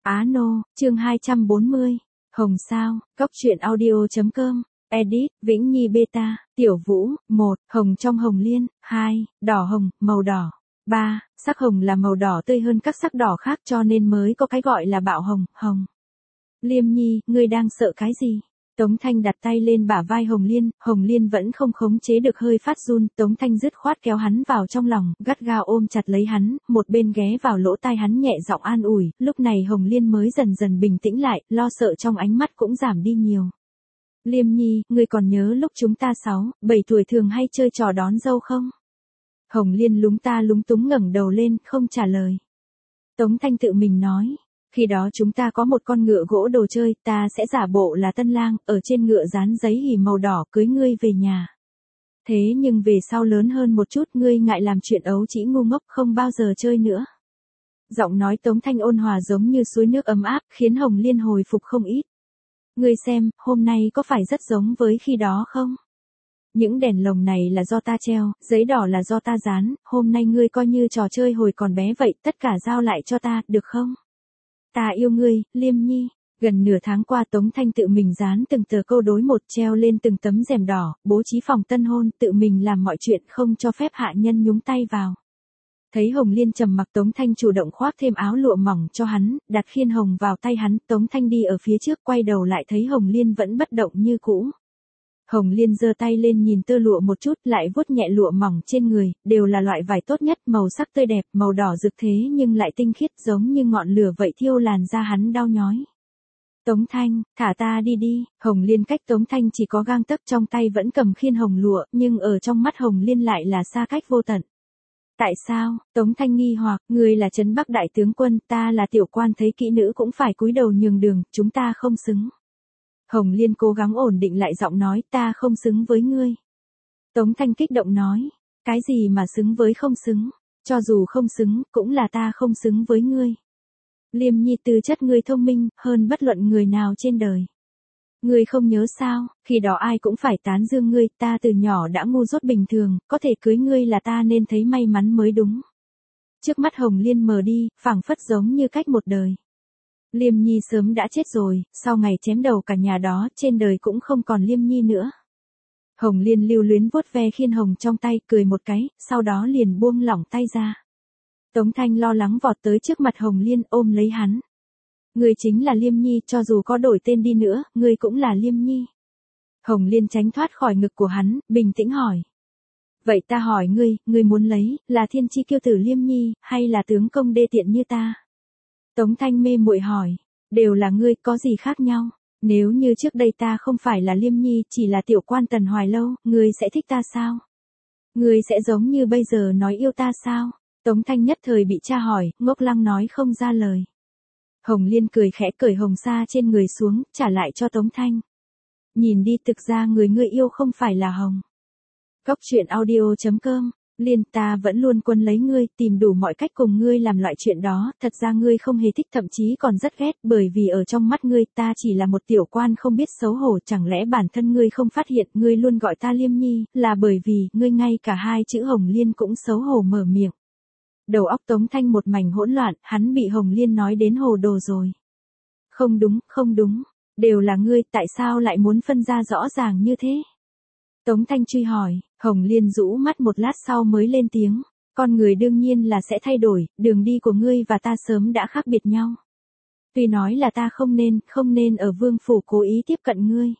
Á Nô, chương 240. Hồng sao, Cóc truyện audio.com. Edit, Vĩnh Nhi Beta, Tiểu Vũ, 1, Hồng trong hồng liên, 2, Đỏ hồng, màu đỏ. 3, sắc hồng là màu đỏ tươi hơn các sắc đỏ khác cho nên mới có cái gọi là bạo hồng, hồng. Liêm Nhi, ngươi đang sợ cái gì? Tống Thanh đặt tay lên bả vai Hồng Liên vẫn không khống chế được hơi phát run, Tống Thanh dứt khoát kéo hắn vào trong lòng, gắt gao ôm chặt lấy hắn, một bên ghé vào lỗ tai hắn nhẹ giọng an ủi, lúc này Hồng Liên mới dần dần bình tĩnh lại, lo sợ trong ánh mắt cũng giảm đi nhiều. Liêm Nhi, ngươi còn nhớ lúc chúng ta 6, 7 tuổi thường hay chơi trò đón dâu không? Hồng Liên lúng túng ngẩng đầu lên, không trả lời. Tống Thanh tự mình nói. Khi đó chúng ta có một con ngựa gỗ đồ chơi, ta sẽ giả bộ là tân lang, ở trên ngựa dán giấy hỉ màu đỏ cưới ngươi về nhà. Thế nhưng về sau lớn hơn một chút ngươi ngại làm chuyện ấu trĩ ngu ngốc không bao giờ chơi nữa. Giọng nói Tống Thanh ôn hòa giống như suối nước ấm áp, khiến Hồng Liên hồi phục không ít. Ngươi xem, hôm nay có phải rất giống với khi đó không? Những đèn lồng này là do ta treo, giấy đỏ là do ta dán, hôm nay ngươi coi như trò chơi hồi còn bé vậy, tất cả giao lại cho ta, được không? Ta yêu ngươi, Liêm Nhi. Gần nửa tháng qua Tống Thanh tự mình dán từng tờ câu đối một treo lên từng tấm rèm đỏ, bố trí phòng tân hôn, tự mình làm mọi chuyện không cho phép hạ nhân nhúng tay vào. Thấy Hồng Liên trầm mặc Tống Thanh chủ động khoác thêm áo lụa mỏng cho hắn, đặt khiên hồng vào tay hắn, Tống Thanh đi ở phía trước quay đầu lại thấy Hồng Liên vẫn bất động như cũ. Hồng Liên giơ tay lên nhìn tơ lụa một chút, lại vuốt nhẹ lụa mỏng trên người, đều là loại vải tốt nhất, màu sắc tươi đẹp, màu đỏ rực thế nhưng lại tinh khiết giống như ngọn lửa vậy thiêu làn da hắn đau nhói. Tống Thanh, thả ta đi đi, Hồng Liên cách Tống Thanh chỉ có gang tấc trong tay vẫn cầm khiên hồng lụa, nhưng ở trong mắt Hồng Liên lại là xa cách vô tận. Tại sao? Tống Thanh nghi hoặc, ngươi là Trấn Bắc đại tướng quân, ta là tiểu quan thấy kỹ nữ cũng phải cúi đầu nhường đường, chúng ta không xứng. Hồng Liên cố gắng ổn định lại giọng nói, ta không xứng với ngươi. Tống Thanh kích động nói, cái gì mà xứng với không xứng, cho dù không xứng, cũng là ta không xứng với ngươi. Liêm Nhi tư chất ngươi thông minh, hơn bất luận người nào trên đời. Ngươi không nhớ sao, khi đó ai cũng phải tán dương ngươi, ta từ nhỏ đã ngu dốt bình thường, có thể cưới ngươi là ta nên thấy may mắn mới đúng. Trước mắt Hồng Liên mờ đi, phảng phất giống như cách một đời. Liêm Nhi sớm đã chết rồi, sau ngày chém đầu cả nhà đó, trên đời cũng không còn Liêm Nhi nữa. Hồng Liên lưu luyến vuốt ve khiên hồng trong tay, cười một cái, sau đó liền buông lỏng tay ra. Tống Thanh lo lắng vọt tới trước mặt Hồng Liên ôm lấy hắn. Ngươi chính là Liêm Nhi, cho dù có đổi tên đi nữa, ngươi cũng là Liêm Nhi. Hồng Liên tránh thoát khỏi ngực của hắn, bình tĩnh hỏi. Vậy ta hỏi ngươi muốn lấy, là thiên chi kiêu tử Liêm Nhi, hay là tướng công đê tiện như ta? Tống Thanh mê muội hỏi, đều là ngươi, có gì khác nhau? Nếu như trước đây ta không phải là Liêm Nhi, chỉ là tiểu quan Tần Hoài Lâu, ngươi sẽ thích ta sao? Ngươi sẽ giống như bây giờ nói yêu ta sao? Tống Thanh nhất thời bị tra hỏi, ngốc lăng nói không ra lời. Hồng Liên cười khẽ cởi hồng sa trên người xuống, trả lại cho Tống Thanh. Nhìn đi, thực ra người ngươi yêu không phải là Hồng. Cóc truyện audio.com. Liên, ta vẫn luôn quân lấy ngươi, tìm đủ mọi cách cùng ngươi làm loại chuyện đó, thật ra ngươi không hề thích, thậm chí còn rất ghét, bởi vì ở trong mắt ngươi ta chỉ là một tiểu quan không biết xấu hổ, chẳng lẽ bản thân ngươi không phát hiện, ngươi luôn gọi ta Liêm Nhi, là bởi vì, ngươi ngay cả hai chữ Hồng Liên cũng xấu hổ mở miệng. Đầu óc Tống Thanh một mảnh hỗn loạn, hắn bị Hồng Liên nói đến hồ đồ rồi. Không đúng, đều là ngươi, tại sao lại muốn phân ra rõ ràng như thế? Tống Thanh truy hỏi, Hồng Liên rũ mắt một lát sau mới lên tiếng, con người đương nhiên là sẽ thay đổi, đường đi của ngươi và ta sớm đã khác biệt nhau. Tuy nói là ta không nên ở vương phủ cố ý tiếp cận ngươi.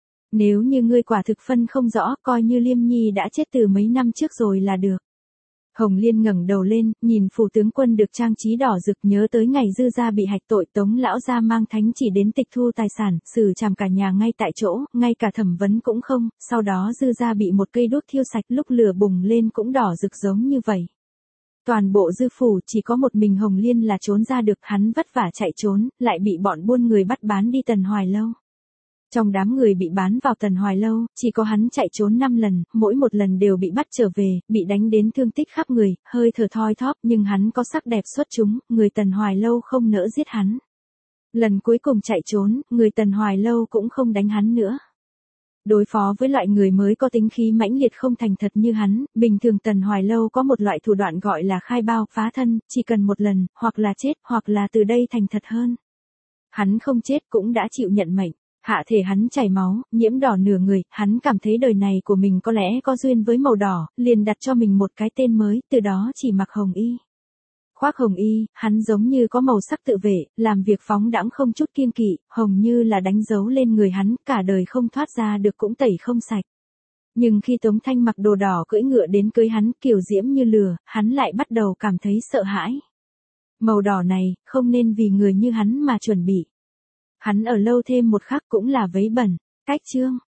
Nếu như ngươi quả thực phân không rõ, coi như Liêm Nhi đã chết từ mấy năm trước rồi là được. Hồng Liên ngẩng đầu lên, nhìn phủ tướng quân được trang trí đỏ rực, nhớ tới ngày Dư gia bị hạch tội, Tống lão gia mang thánh chỉ đến tịch thu tài sản, xử trảm cả nhà ngay tại chỗ, ngay cả thẩm vấn cũng không, sau đó Dư gia bị một cây đuốc thiêu sạch, lúc lửa bùng lên cũng đỏ rực giống như vậy. Toàn bộ Dư phủ chỉ có một mình Hồng Liên là trốn ra được, hắn vất vả chạy trốn, lại bị bọn buôn người bắt bán đi Tần Hoài Lâu. Trong đám người bị bán vào Tần Hoài Lâu, chỉ có hắn chạy trốn 5 lần, mỗi một lần đều bị bắt trở về, bị đánh đến thương tích khắp người, hơi thở thoi thóp, nhưng hắn có sắc đẹp xuất chúng, người Tần Hoài Lâu không nỡ giết hắn. Lần cuối cùng chạy trốn, người Tần Hoài Lâu cũng không đánh hắn nữa. Đối phó với loại người mới có tính khí mãnh liệt không thành thật như hắn, bình thường Tần Hoài Lâu có một loại thủ đoạn gọi là khai bao, phá thân, chỉ cần một lần, hoặc là chết, hoặc là từ đây thành thật hơn. Hắn không chết cũng đã chịu nhận mệnh. Hạ thể hắn chảy máu, nhiễm đỏ nửa người, hắn cảm thấy đời này của mình có lẽ có duyên với màu đỏ, liền đặt cho mình một cái tên mới, từ đó chỉ mặc hồng y. Khoác hồng y, hắn giống như có màu sắc tự vệ, làm việc phóng đãng không chút kiêng kỵ, hồng như là đánh dấu lên người hắn, cả đời không thoát ra được cũng tẩy không sạch. Nhưng khi Tống Thanh mặc đồ đỏ cưỡi ngựa đến cưới hắn, kiều diễm như lửa, hắn lại bắt đầu cảm thấy sợ hãi. Màu đỏ này, không nên vì người như hắn mà chuẩn bị. Hắn ở lâu thêm một khắc cũng là vấy bẩn. Cách chương